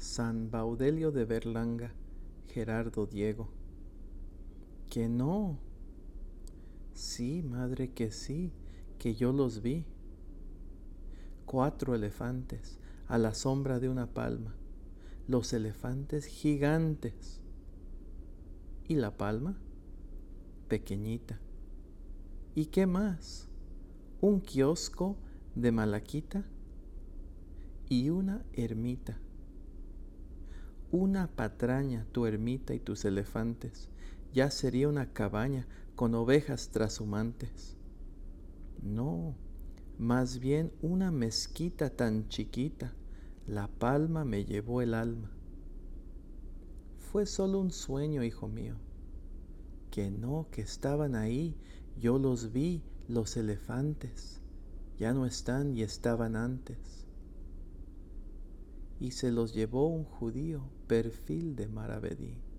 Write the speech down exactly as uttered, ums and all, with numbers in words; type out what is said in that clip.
San Baudelio de Berlanga, Gerardo Diego. Que no. Sí, madre, que sí, que yo los vi. Cuatro elefantes a la sombra de una palma, los elefantes gigantes. ¿Y la palma? Pequeñita. ¿Y qué más? Un kiosco de malaquita y una ermita. Una patraña tu ermita y tus elefantes, ya sería una cabaña con ovejas trashumantes. No, más bien una mezquita tan chiquita, la palma me llevó el alma. Fue solo un sueño, hijo mío. Que no, que estaban ahí, yo los vi, los elefantes, ya no están y estaban antes. Y se los llevó un judío, perfil de Maravedí.